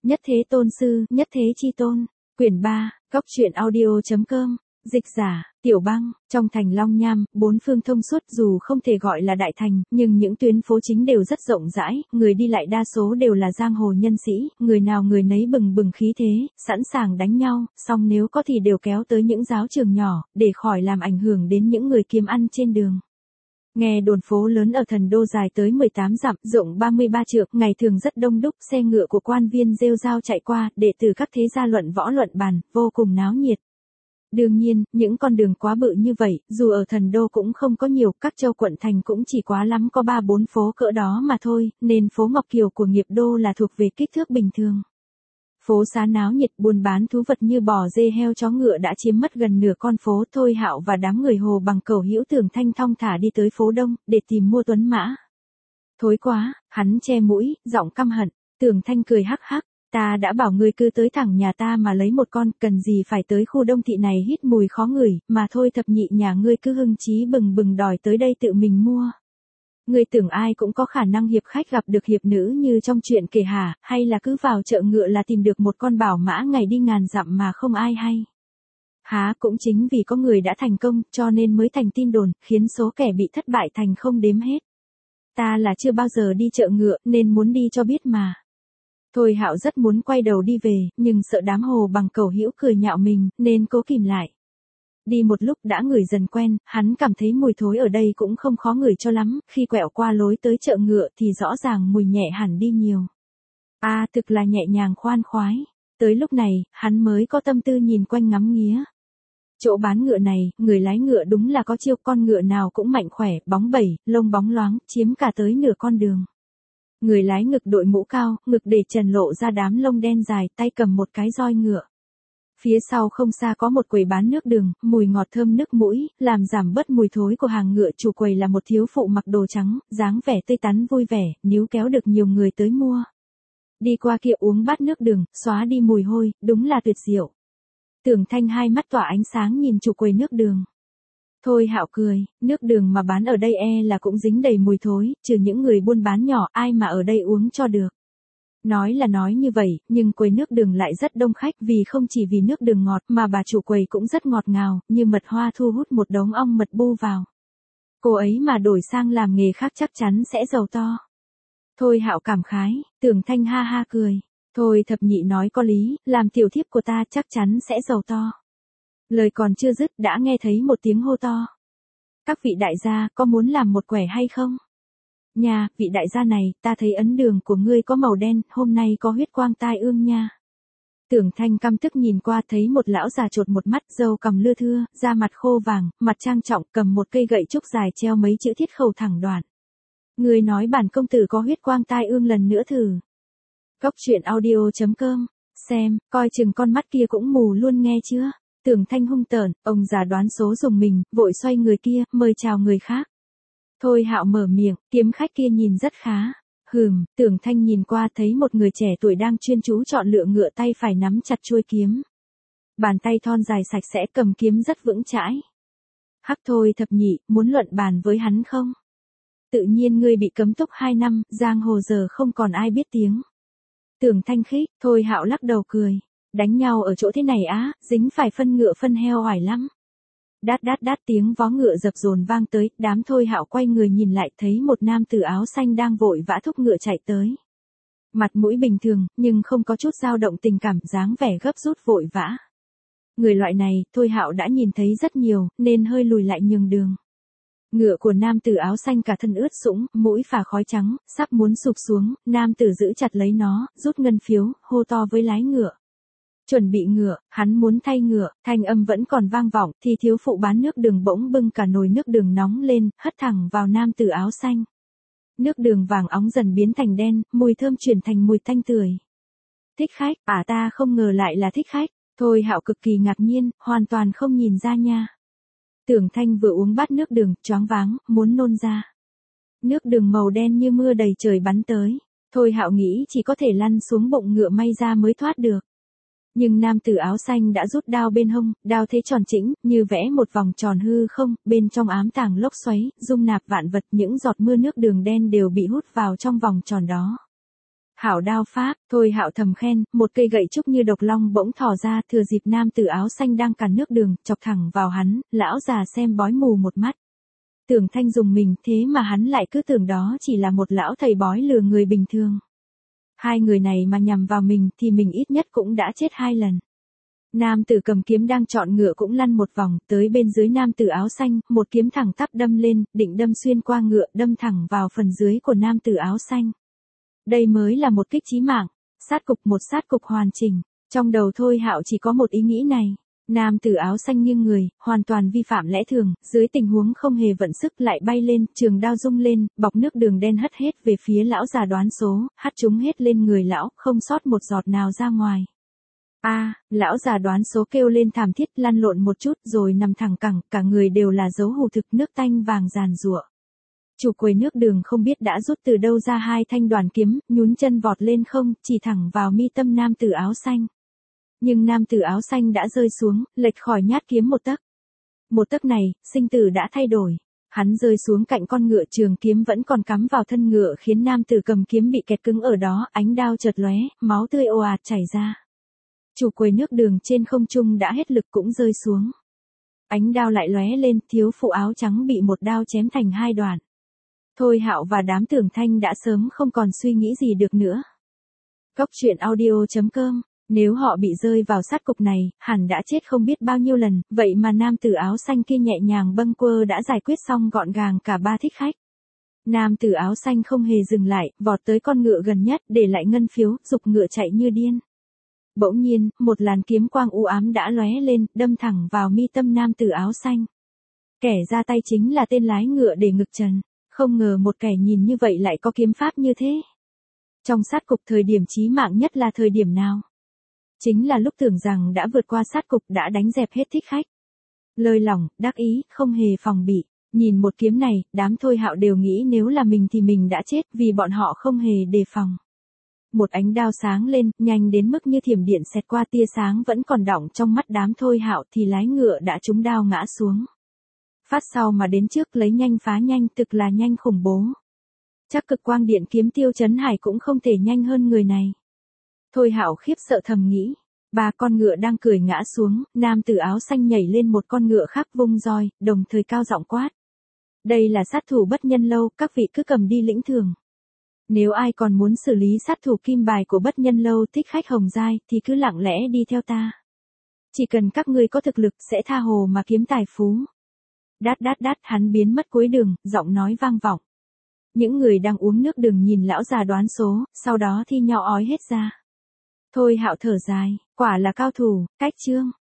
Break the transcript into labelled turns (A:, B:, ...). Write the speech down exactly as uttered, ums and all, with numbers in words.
A: Nhất thế tôn sư, nhất thế chi tôn. Quyển ba, Cóc truyện audio.com. Dịch giả, Tiểu Băng. Trong thành Long Nham, bốn phương thông suốt dù không thể gọi là đại thành, nhưng những tuyến phố chính đều rất rộng rãi, người đi lại đa số đều là giang hồ nhân sĩ, người nào người nấy bừng bừng khí thế, sẵn sàng đánh nhau, song nếu có thì đều kéo tới những giáo trường nhỏ, để khỏi làm ảnh hưởng đến những người kiếm ăn trên đường. Nghe đồn phố lớn ở thần đô dài tới mười tám dặm, rộng ba mươi ba trượng, ngày thường rất đông đúc, xe ngựa của quan viên rêu rao chạy qua, đệ tử các thế gia luận võ luận bàn, vô cùng náo nhiệt. Đương nhiên, những con đường quá bự như vậy, dù ở thần đô cũng không có nhiều, các châu quận thành cũng chỉ quá lắm có ba bốn phố cỡ đó mà thôi, nên phố Ngọc Kiều của Nghiệp Đô là thuộc về kích thước bình thường. Phố xá náo nhiệt, buôn bán thú vật như bò dê heo chó ngựa đã chiếm mất gần nửa con phố. Thôi Hạo và đám người Hồ Bằng Cẩu Hữu Tưởng Thanh thong thả đi tới phố Đông, để tìm mua tuấn mã. Thối quá, hắn che mũi, giọng căm hận. Tưởng Thanh cười hắc hắc, ta đã bảo ngươi cứ tới thẳng nhà ta mà lấy một con, cần gì phải tới khu Đông thị này hít mùi khó ngửi, mà thôi thập nhị nhà ngươi cứ hưng chí bừng bừng đòi tới đây tự mình mua. Ngươi tưởng ai cũng có khả năng hiệp khách gặp được hiệp nữ như trong chuyện kể hả, hay là cứ vào chợ ngựa là tìm được một con bảo mã ngày đi ngàn dặm mà không ai hay. Há cũng chính vì có người đã thành công, cho nên mới thành tin đồn, khiến số kẻ bị thất bại thành không đếm hết. Ta là chưa bao giờ đi chợ ngựa, nên muốn đi cho biết mà. Thôi Hạo rất muốn quay đầu đi về, nhưng sợ đám Hồ Bằng Cẩu Hữu cười nhạo mình, nên cố kìm lại. Đi một lúc đã ngửi dần quen, hắn cảm thấy mùi thối ở đây cũng không khó ngửi cho lắm, khi quẹo qua lối tới chợ ngựa thì rõ ràng mùi nhẹ hẳn đi nhiều. A à, thực là nhẹ nhàng khoan khoái. Tới lúc này, hắn mới có tâm tư nhìn quanh ngắm nghía. Chỗ bán ngựa này, người lái ngựa đúng là có chiêu, con ngựa nào cũng mạnh khỏe, bóng bẩy, lông bóng loáng, chiếm cả tới nửa con đường. Người lái ngực đội mũ cao, ngực để trần lộ ra đám lông đen dài, tay cầm một cái roi ngựa. Phía sau không xa có một quầy bán nước đường, mùi ngọt thơm nước mũi, làm giảm bớt mùi thối của hàng ngựa. Chủ quầy là một thiếu phụ mặc đồ trắng, dáng vẻ tươi tắn vui vẻ, níu kéo được nhiều người tới mua. Đi qua kia uống bát nước đường, xóa đi mùi hôi, đúng là tuyệt diệu. Tưởng Thanh hai mắt tỏa ánh sáng nhìn chủ quầy nước đường. Thôi Hạo cười, nước đường mà bán ở đây e là cũng dính đầy mùi thối, trừ những người buôn bán nhỏ, ai mà ở đây uống cho được. Nói là nói như vậy, nhưng quầy nước đường lại rất đông khách, vì không chỉ vì nước đường ngọt mà bà chủ quầy cũng rất ngọt ngào, như mật hoa thu hút một đống ong mật bu vào. Cô ấy mà đổi sang làm nghề khác chắc chắn sẽ giàu to. Thôi Hạo cảm khái, Tưởng Thanh ha ha cười. Thôi thập nhị nói có lý, làm tiểu thiếp của ta chắc chắn sẽ giàu to. Lời còn chưa dứt đã nghe thấy một tiếng hô to. Các vị đại gia có muốn làm một quẻ hay không? Nha, vị đại gia này, ta thấy ấn đường của ngươi có màu đen, hôm nay có huyết quang tai ương nha. Tưởng Thanh căm tức nhìn qua thấy một lão già chột một mắt, râu cằm lưa thưa, da mặt khô vàng, mặt trang trọng, cầm một cây gậy trúc dài treo mấy chữ thiết khẩu thẳng đoạn. Ngươi nói bản công tử có huyết quang tai ương lần nữa thử. Cóc truyện audio.com, xem, coi chừng con mắt kia cũng mù luôn nghe chưa? Tưởng Thanh hung tợn, ông già đoán số dùng mình, vội xoay người kia, mời chào người khác. Thôi Hạo mở miệng, kiếm khách kia nhìn rất khá. Hừm, Tưởng Thanh nhìn qua thấy một người trẻ tuổi đang chuyên chú chọn lựa ngựa, tay phải nắm chặt chuôi kiếm. Bàn tay thon dài sạch sẽ, cầm kiếm rất vững chãi. Hắc thôi thập nhị, muốn luận bàn với hắn không? Tự nhiên ngươi bị cấm túc hai năm, giang hồ giờ không còn ai biết tiếng. Tưởng Thanh khích, Thôi Hạo lắc đầu cười. Đánh nhau ở chỗ thế này á, dính phải phân ngựa phân heo oải lắm. Đát đát đát tiếng vó ngựa dập dồn vang tới, đám Thôi Hạo quay người nhìn lại thấy một nam tử áo xanh đang vội vã thúc ngựa chạy tới. Mặt mũi bình thường, nhưng không có chút dao động tình cảm, dáng vẻ gấp rút vội vã. Người loại này, Thôi Hạo đã nhìn thấy rất nhiều, nên hơi lùi lại nhường đường. Ngựa của nam tử áo xanh cả thân ướt sũng, mũi phả khói trắng, sắp muốn sụp xuống, nam tử giữ chặt lấy nó, rút ngân phiếu, hô to với lái ngựa. Chuẩn bị ngựa, hắn muốn thay ngựa, thanh âm vẫn còn vang vọng, thì thiếu phụ bán nước đường bỗng bưng cả nồi nước đường nóng lên, hất thẳng vào nam tử áo xanh. Nước đường vàng óng dần biến thành đen, mùi thơm chuyển thành mùi thanh tưởi. Thích khách, à ta không ngờ lại là thích khách. Thôi Hạo cực kỳ ngạc nhiên, hoàn toàn không nhìn ra nha. Tưởng Thanh vừa uống bát nước đường, choáng váng, muốn nôn ra. Nước đường màu đen như mưa đầy trời bắn tới. Thôi Hạo nghĩ chỉ có thể lăn xuống bụng ngựa may ra mới thoát được. Nhưng nam tử áo xanh đã rút đao bên hông, đao thế tròn chỉnh, như vẽ một vòng tròn hư không, bên trong ám tàng lốc xoáy, dung nạp vạn vật, những giọt mưa nước đường đen đều bị hút vào trong vòng tròn đó. Hảo đao pháp, Thôi Hạo thầm khen, một cây gậy trúc như độc long bỗng thò ra, thừa dịp nam tử áo xanh đang càn nước đường, chọc thẳng vào hắn, lão già xem bói mù một mắt. Tưởng Thanh dùng mình, thế mà hắn lại cứ tưởng đó chỉ là một lão thầy bói lừa người bình thường. Hai người này mà nhằm vào mình thì mình ít nhất cũng đã chết hai lần. Nam tử cầm kiếm đang chọn ngựa cũng lăn một vòng, tới bên dưới nam tử áo xanh, một kiếm thẳng tắp đâm lên, định đâm xuyên qua ngựa, đâm thẳng vào phần dưới của nam tử áo xanh. Đây mới là một kích chí mạng, sát cục một sát cục hoàn chỉnh. Trong đầu Thôi Hạo chỉ có một ý nghĩ này. Nam tử áo xanh nghiêng người, hoàn toàn vi phạm lẽ thường, dưới tình huống không hề vận sức lại bay lên, trường đao rung lên, bọc nước đường đen hất hết về phía lão già đoán số, hắt chúng hết lên người lão, không sót một giọt nào ra ngoài. A, à, lão già đoán số kêu lên thảm thiết, lăn lộn một chút rồi nằm thẳng cẳng, cả người đều là dấu hù thực, nước tanh vàng giàn giụa. Chủ quầy nước đường không biết đã rút từ đâu ra hai thanh đoàn kiếm, nhún chân vọt lên không, chỉ thẳng vào mi tâm nam tử áo xanh. Nhưng nam tử áo xanh đã rơi xuống, lệch khỏi nhát kiếm một tấc. Một tấc này, sinh tử đã thay đổi. Hắn rơi xuống cạnh con ngựa, trường kiếm vẫn còn cắm vào thân ngựa khiến nam tử cầm kiếm bị kẹt cứng ở đó, ánh đao chợt lóe, máu tươi ồ ạt chảy ra. Chủ quầy nước đường trên không trung đã hết lực cũng rơi xuống. Ánh đao lại lóe lên, thiếu phụ áo trắng bị một đao chém thành hai đoạn. Thôi Hạo và đám Tưởng Thanh đã sớm không còn suy nghĩ gì được nữa. Cốc truyện audio chấm com. Nếu họ bị rơi vào sát cục này, hẳn đã chết không biết bao nhiêu lần, vậy mà nam tử áo xanh kia nhẹ nhàng bâng quơ đã giải quyết xong gọn gàng cả ba thích khách. Nam tử áo xanh không hề dừng lại, vọt tới con ngựa gần nhất, để lại ngân phiếu, giục ngựa chạy như điên. Bỗng nhiên, một làn kiếm quang u ám đã lóe lên, đâm thẳng vào mi tâm nam tử áo xanh. Kẻ ra tay chính là tên lái ngựa để ngực trần. Không ngờ một kẻ nhìn như vậy lại có kiếm pháp như thế. Trong sát cục thời điểm chí mạng nhất là thời điểm nào? Chính là lúc tưởng rằng đã vượt qua sát cục, đã đánh dẹp hết thích khách. Lơi lỏng, đắc ý, không hề phòng bị. Nhìn một kiếm này, đám Thôi Hạo đều nghĩ nếu là mình thì mình đã chết, vì bọn họ không hề đề phòng. Một ánh đao sáng lên, nhanh đến mức như thiểm điện xẹt qua, tia sáng vẫn còn đọng trong mắt đám Thôi Hạo thì lái ngựa đã trúng đao ngã xuống. Phát sau mà đến trước lấy nhanh phá nhanh, thực là nhanh khủng bố. Chắc cực quang điện kiếm Tiêu Chấn Hải cũng không thể nhanh hơn người này. Thôi Hạo khiếp sợ thầm nghĩ. Ba con ngựa đang cười ngã xuống, nam tử áo xanh nhảy lên một con ngựa khác vung roi, đồng thời cao giọng quát. Đây là sát thủ Bất Nhân Lâu, các vị cứ cầm đi lĩnh thưởng. Nếu ai còn muốn xử lý sát thủ kim bài của Bất Nhân Lâu thích khách Hồng Giai thì cứ lặng lẽ đi theo ta. Chỉ cần các ngươi có thực lực sẽ tha hồ mà kiếm tài phú. Đát đát đát, hắn biến mất cuối đường, giọng nói vang vọng. Những người đang uống nước đường nhìn lão già đoán số, sau đó thi nhau ói hết ra. Thôi Hạo thở dài, quả là cao thủ, cách chương.